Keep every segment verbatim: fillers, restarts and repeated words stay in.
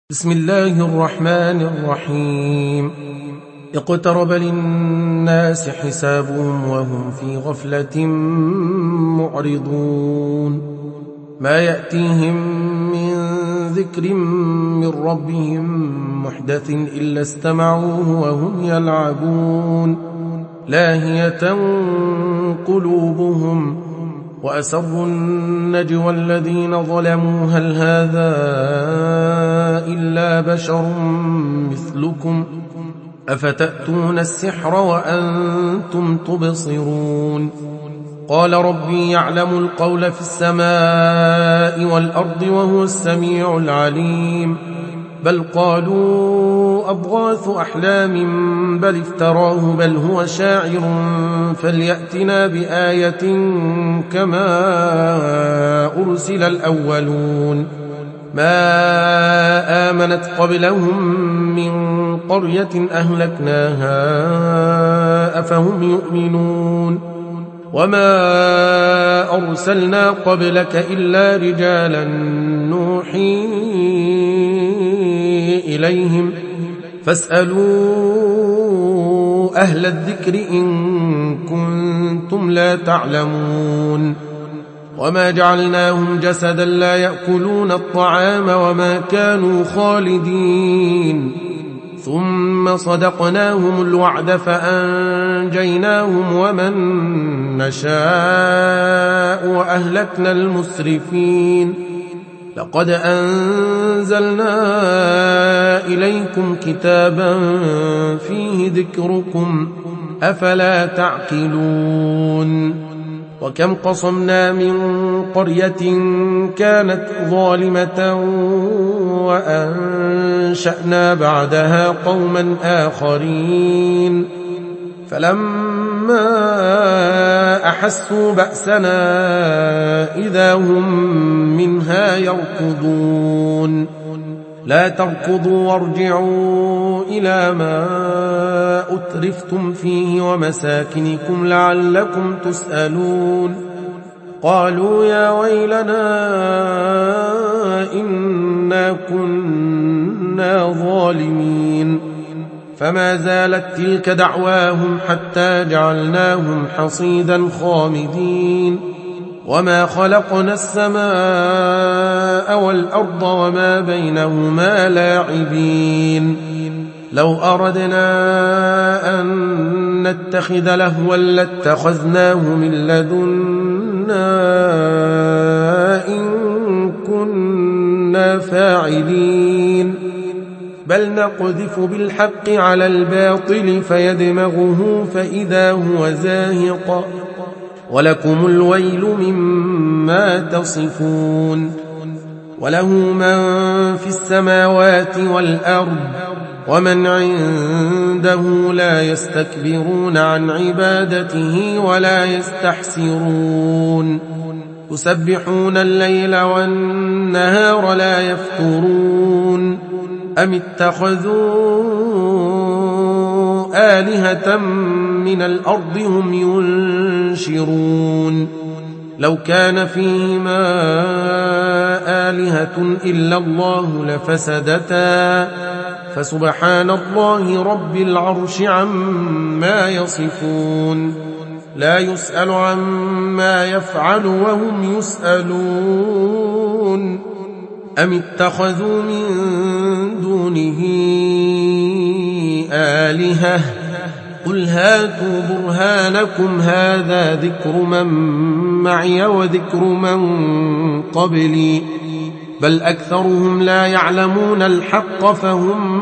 بسم الله الرحمن الرحيم. اقترب للناس حسابهم وهم في غفلة معرضون. ما يأتيهم من ذكر من ربهم محدث إلا استمعوه وهم يلعبون لاهية قلوبهم وأسروا النجوى الذين ظلموا هل هذا إلا بشر مثلكم أفتأتون السحر وأنتم تبصرون. قال ربي يعلم القول في السماء والأرض وهو السميع العليم. بل قالوا أضغاث أحلام بل افتراه بل هو شاعر فليأتنا بآية كما أرسل الأولون. ما آمنت قبلهم من قرية أهلكناها أفهم يؤمنون. وما أرسلنا قبلك إلا رجالا نوحي إليهم فاسألوا أهل الذكر إن كنتم لا تعلمون. وما جعلناهم جسدا لا يأكلون الطعام وما كانوا خالدين ثم صدقناهم الوعد فأنجيناهم ومن نشاء وأهلكنا المسرفين. لقد أنزلنا إليكم كتابا فيه ذكركم أفلا تعقلون. وكم قصمنا من قرية كانت ظالمة وأنشأنا بعدها قوما آخرين فلما أحسوا بأسنا إذا هم منها يركضون. لا تركضوا وارجعوا إلى ما أترفتم فيه ومساكنكم لعلكم تسألون. قالوا يا ويلنا إنا كنا ظالمين. فما زالت تلك دعواهم حتى جعلناهم حصيدا خامدين. وما خلقنا السماء والأرض وما بينهما لاعبين. لو أردنا أن نتخذ لهوا لاتخذناه من لدنا إن كنا فاعلين. بل نقذف بالحق على الباطل فيدمغه فإذا هو زاهق ولكم الويل مما تصفون. وله من في السماوات والأرض ومن عنده لا يستكبرون عن عبادته ولا يستحسرون. يسبحون الليل والنهار لا يفترون. أم اتخذوا آلهة من الأرض هم ينشرون. لو كان فيهما آلهة إلا الله لفسدتا فسبحان الله رب العرش عما يصفون. لا يسأل عما يفعل وهم يسألون. أم اتخذوا من دونه آلهة قل هاتوا برهانكم هذا ذكر من معي وذكر من قبلي بل أكثرهم لا يعلمون الحق فهم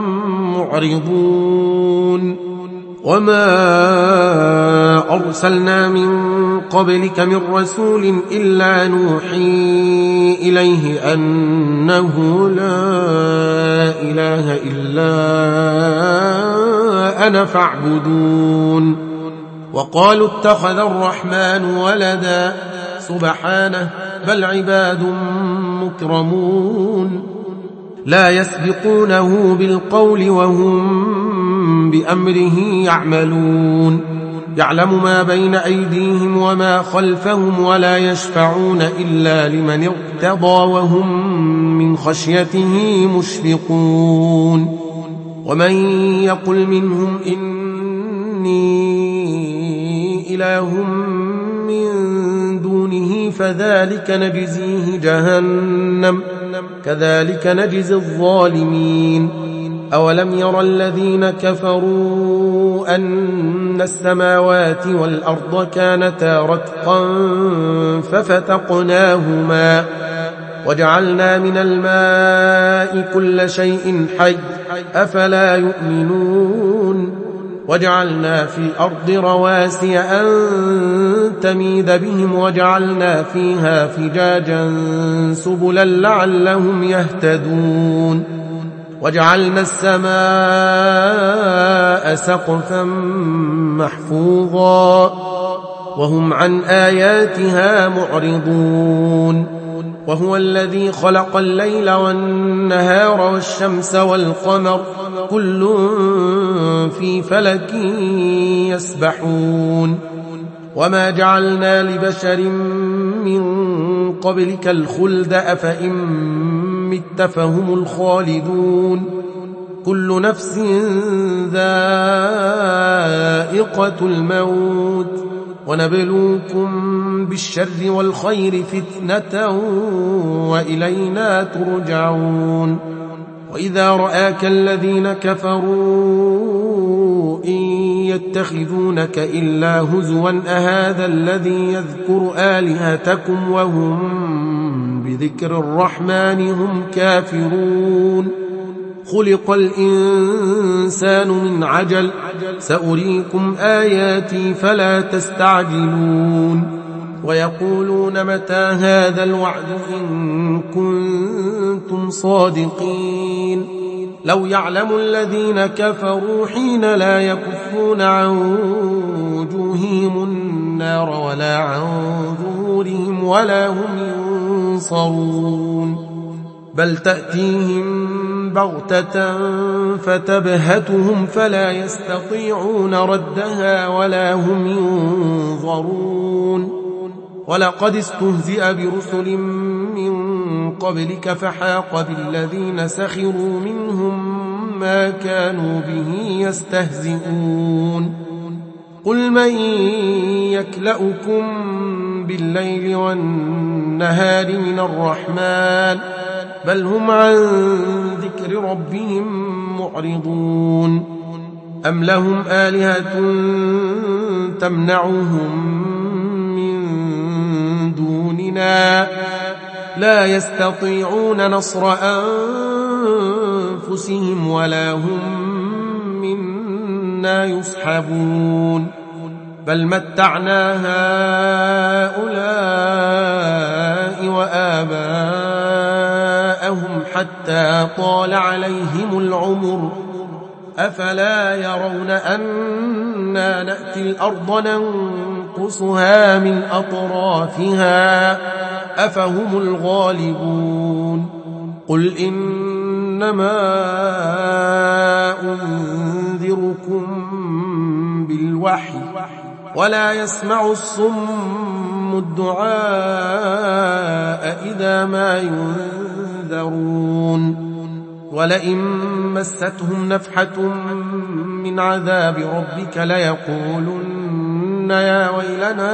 معرضون. وما أرسلنا من قبلك من رسول إلا نوحي إليه أنه لا إله إلا أنا فاعبدون. وقالوا اتخذ الرحمن ولدا سبحانه بل عباد مكرمون لا يسبقونه بالقول وهم بأمره يعملون. يعلم ما بين أيديهم وما خلفهم ولا يشفعون إلا لمن ارتضى وهم من خشيته مشفقون ومن يقل منهم إني إله من دونه فذلك نجزيه جهنم كذلك نجزي الظالمين أولم يرى الذين كفروا أن السماوات والأرض كانتا رتقا ففتقناهما وجعلنا من الماء كل شيء حي أفلا يؤمنون وجعلنا في الأرض رواسي أن تميد بهم وجعلنا فيها فجاجا سبلا لعلهم يهتدون وجعلنا السماء سقفا محفوظا وهم عن آياتها معرضون وهو الذي خلق الليل والنهار والشمس والقمر كل في فلك يسبحون وما جعلنا لبشر من قبلك الخلد أفإن مت فهم الخالدون كل نفس ذائقة الموت ونبلوكم بالشر والخير فتنة وإلينا ترجعون وإذا رآك الذين كفروا إن يتخذونك إلا هزوا أهذا الذي يذكر آلهتكم وهم بذكر الرحمن هم كافرون خلق الإنسان من عجل سأريكم آياتي فلا تستعجلون ويقولون متى هذا الوعد إن كنتم صادقين لو يعلم الذين كفروا حين لا يكفون عن وجوههم النار ولا عن ظهورهم ولا هم ينصرون بل تأتيهم بغتة فتبهتهم فلا يستطيعون ردها ولا هم ينظرون ولقد استهزئ برسل من قبلك فحاق بالذين سخروا منهم ما كانوا به يستهزئون قل من يكلأكم بالليل والنهار من الرحمن بل هم عن ذكر ربهم معرضون أم لهم آلهة تمنعهم من دوننا لا يستطيعون نصر أنفسهم ولا هم منا يصحبون بل متعنا هؤلاء وآباءهم حتى طال عليهم العمر أفلا يرون أنا نأتي الأرض ننقصها من أطرافها أفهم الغالبون قل إنما أنذركم بالوحي ولا يسمع الصم الدعاء إذا ما ينذرون ولئن مستهم نفحة من عذاب ربك ليقولن يا ويلنا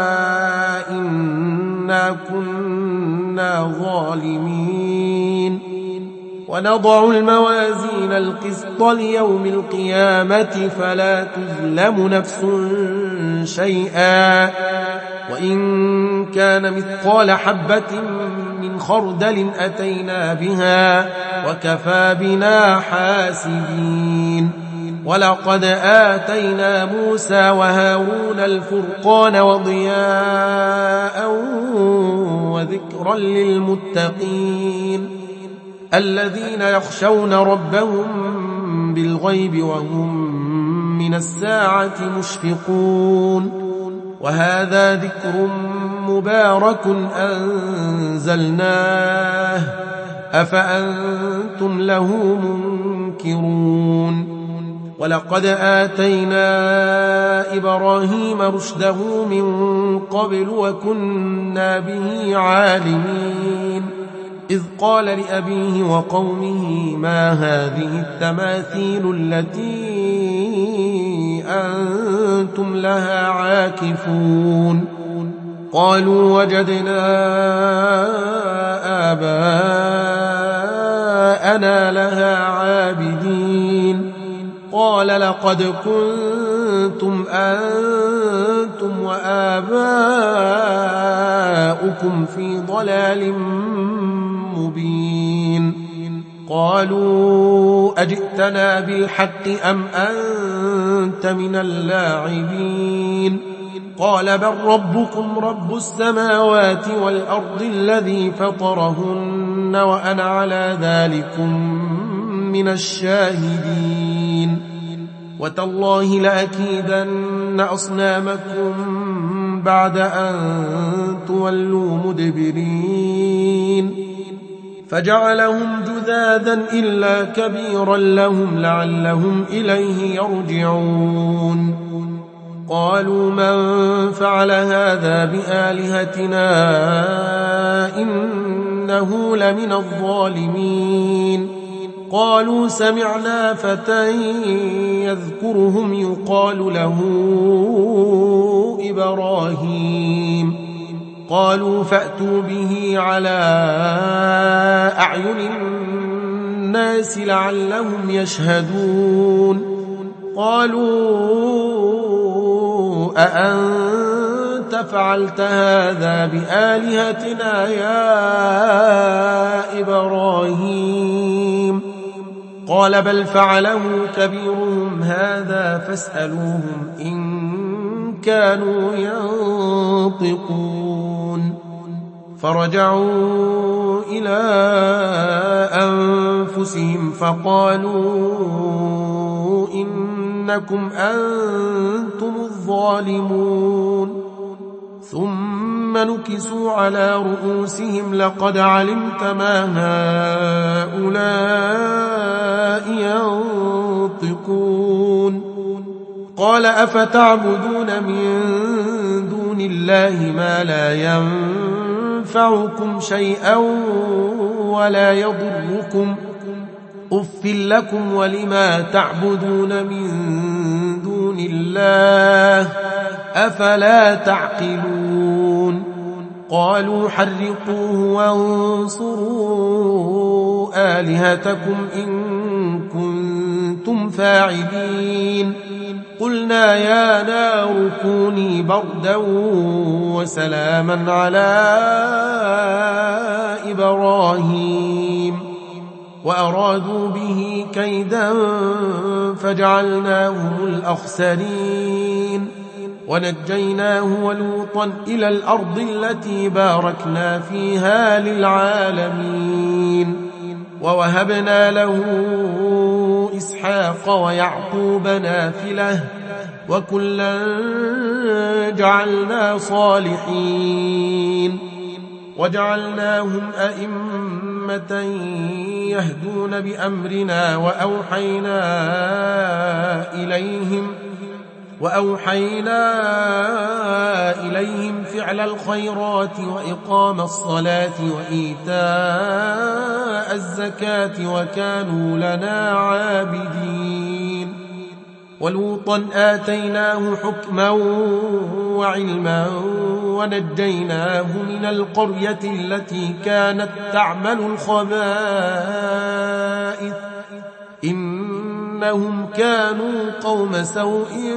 إنا كنا ظالمين ونضع الموازين القسط ليوم القيامة فلا تظلم نفس شيئا وإن كان مثقال حبة من خردل أتينا بها وكفى بنا حاسبين ولقد آتينا موسى وهارون الفرقان وضياء وذكرا للمتقين الذين يخشون ربهم بالغيب وهم من الساعة مشفقون وهذا ذكر مبارك أنزلناه أفأنتم له منكرون ولقد آتينا إبراهيم رشده من قبل وكنا به عالمين إذ قال لأبيه وقومه ما هذه التماثيل التي أنتم لها عاكفون قالوا وجدنا آباءنا لها عابدين قال لقد كنتم أنتم وآباؤكم في ضلال مبين قالوا أجئتنا بالحق أم أنت من اللاعبين قال بل ربكم رب السماوات والأرض الذي فطرهن وأنا على ذلكم من الشاهدين وتالله لأكيدن أصنامكم بعد أن تولوا مدبرين فجعلهم جذاذا إلا كبيرا لهم لعلهم إليه يرجعون قالوا من فعل هذا بآلهتنا إنه لمن الظالمين قالوا سمعنا فتى يذكرهم يقال له إبراهيم قالوا فأتوا به على أعين الناس لعلهم يشهدون قالوا أأنت فعلت هذا بآلهتنا يا إبراهيم قال بل فعله كبيرهم هذا فاسألوهم إن كانوا ينطقون فرجعوا إلى أنفسهم فقالوا إنكم أنتم الظالمون ثم نكسوا على رؤوسهم لقد علمت ما هؤلاء ينطقون قال أفتعبدون من دون الله ما لا ينفعكم شيئا ولا يضركم أف لكم ولما تعبدون من دون الله أفلا تعقلون قالوا حرقوه وانصروا آلهتكم إن كنتم فاعلين قلنا يا نار كوني بردا وسلاما على إبراهيم وأرادوا به كيدا فجعلناهم الأخسرين ونجيناه ولوطا إلى الأرض التي باركنا فيها للعالمين ووهبنا له إسحاق ويعقوب نافلة وكلا جعلنا صالحين وجعلناهم أئمة يهدون بأمرنا وأوحينا إليهم وأوحينا إليهم فعل الخيرات وإقام الصلاة وإيتاء الزكاة وكانوا لنا عابدين ولوطا آتيناه حكما وعلما ونجيناه من القرية التي كانت تعمل الخبائث إنهم كانوا قوم سوء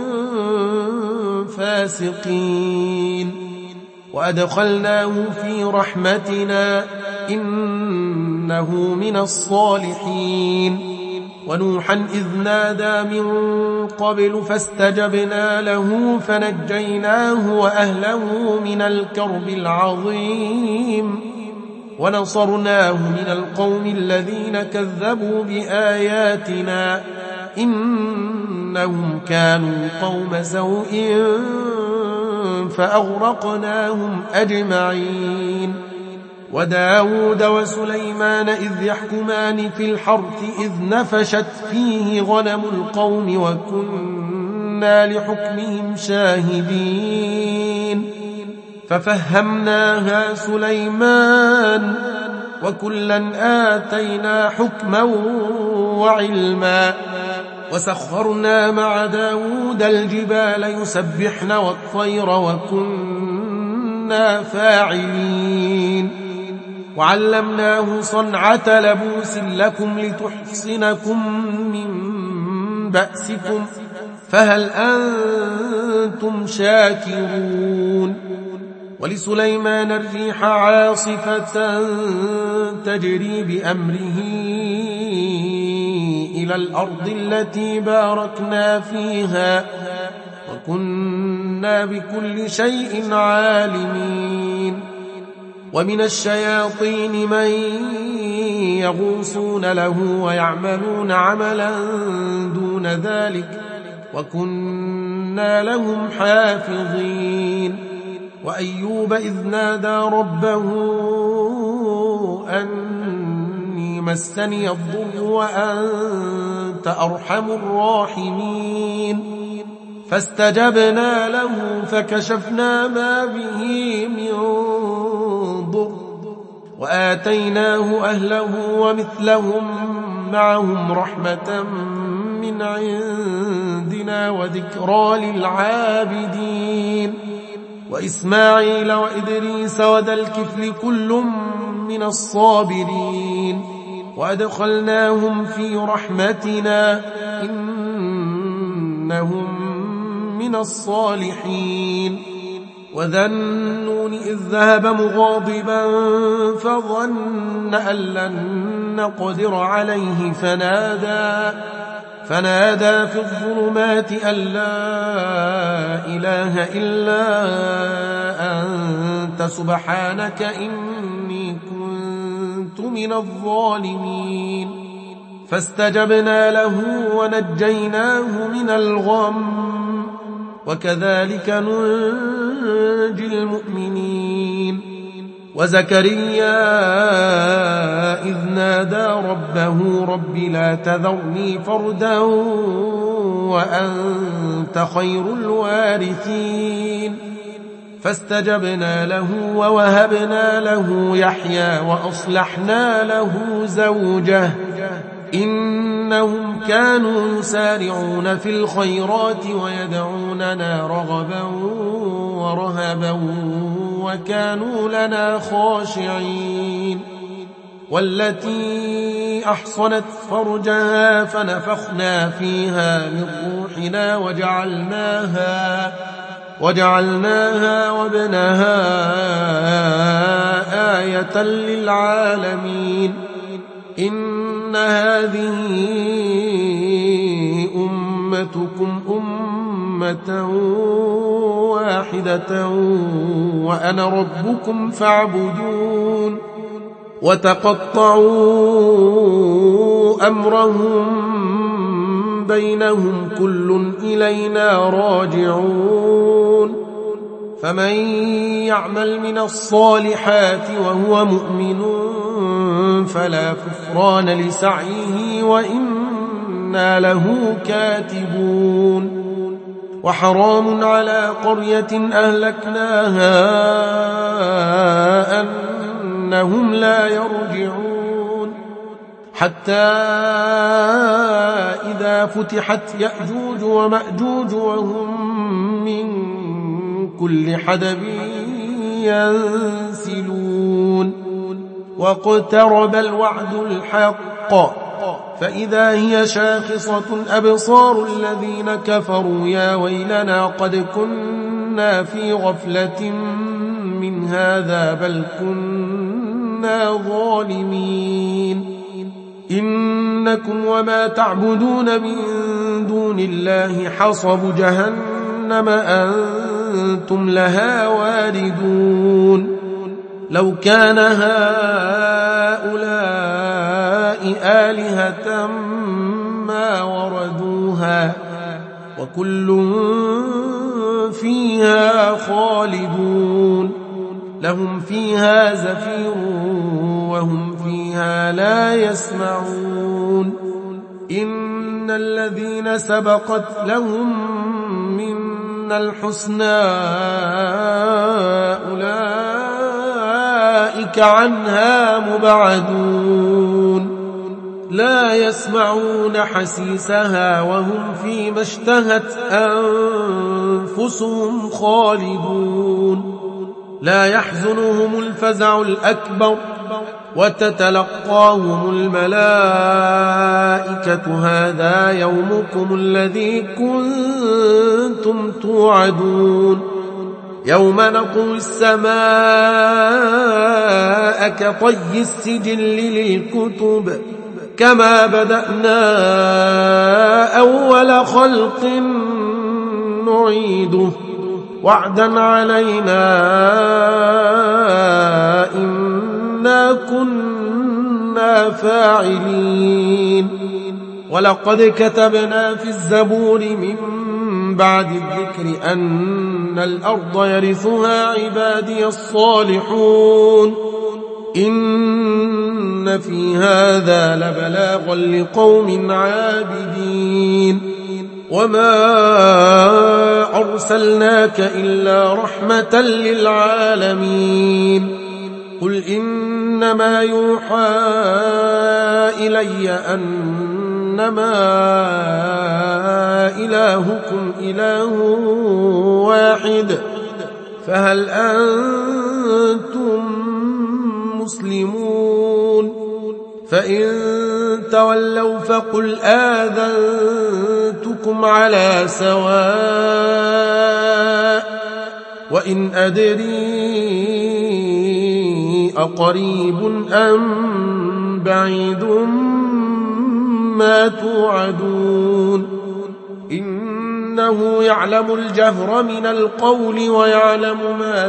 فاسقين وأدخلناه في رحمتنا إنه من الصالحين ونوحا إذ نادى من قبل فاستجبنا له فنجيناه وأهله من الكرب العظيم ونصرناه من القوم الذين كذبوا بآياتنا إنهم كانوا قوم سوء فأغرقناهم أجمعين وداود وسليمان إذ يحكمان في الحرث إذ نفشت فيه غنم القوم وكنا لحكمهم شاهدين ففهمناها سليمان وكلا آتينا حكما وعلما وسخرنا مع داود الجبال يسبحن والطير وكنا فاعلين وعلمناه صنعة لبوس لكم لتحصنكم من بأسكم فهل أنتم شاكرون ولسليمان الريح عاصفة تجري بأمره إلى الأرض التي باركنا فيها وكنا بكل شيء عالمين ومن الشياطين من يغوصون له ويعملون عملا دون ذلك وكنا لهم حافظين وأيوب إذ نادى ربه أني مسني الضر وأنت أرحم الراحمين فاستجبنا له فكشفنا ما به من ضر وآتيناه أهله ومثلهم معهم رحمة من عندنا وذكرى للعابدين وإسماعيل وإدريس وذا الكفل كل من الصابرين وأدخلناهم في رحمتنا إنهم من الصالحين وذا النون إذ ذهب مغاضبا فظن أن لن نقدر عليه فنادى فنادى في الظلمات أن لا إله إلا أنت سبحانك إني كنت من الظالمين فاستجبنا له ونجيناه من الغم وكذلك ننجي المؤمنين وزكريا إذ نادى ربه رب لا تذرني فردا وأنت خير الوارثين فاستجبنا له ووهبنا له يحيى وأصلحنا له زوجه إنهم كانوا يسارعون في الخيرات ويدعوننا رغبا ورهبا وكانوا لنا خاشعين والتي أحصنت فرجها فنفخنا فيها من روحنا وجعلناها وجعلناها وابنها آية للعالمين إن هذه أمتكم أمة واحدة وأنا ربكم فاعبدون وتقطعوا أمرهم بينهم كل إلينا راجعون فمن يعمل من الصالحات وهو مؤمن فلا كفران لسعيه وإنا له كاتبون وحرام على قرية أهلكناها أنهم لا يرجعون حتى إذا فتحت يأجوج ومأجوج وهم من كل حدب ينسلون واقترب الوعد الحق فإذا هي شاخصة أبصار الذين كفروا يا ويلنا قد كنا في غفلة من هذا بل كنا ظالمين إنكم وما تعبدون من دون الله حصب جهنم أنتم لها واردون لو كان هؤلاء آلهة ما وردوها وكل فيها خالدون لهم فيها زفير وهم فيها لا يسمعون إن الذين سبقت لهم منا الحسنى أولئك عنها مبعدون لا يسمعون حسيسها وهم فيما اشتهت أنفسهم خالدون لا يحزنهم الفزع الأكبر وتتلقاهم الملائكة هذا يومكم الذي كنتم توعدون يوم نطوي السماء كطي السجل للكتب كما بدأنا أول خلق نعيده وعدا علينا إنا كنا فاعلين ولقد كتبنا في الزبور من بعد الذكر أن الأرض يرثها عبادي الصالحون إن في هذا لبلاغا لقوم عابدين وما أرسلناك إلا رحمة للعالمين قل إنما يوحى إلي أنما إلهكم إله واحد فهل أنتم مسلمون فإن تولوا فقل آذنتكم على سواء وإن أدري أقريب أم بعيد ما توعدون إنه يعلم الجهر من القول ويعلم ما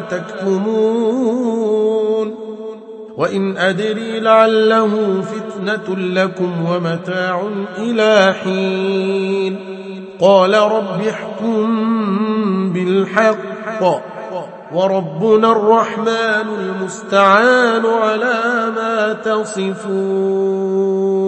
تكتمون وإن أدري لعله فتنة لكم ومتاع إلى حين قال رب احكم بالحق وربنا الرحمن المستعان على ما تصفون.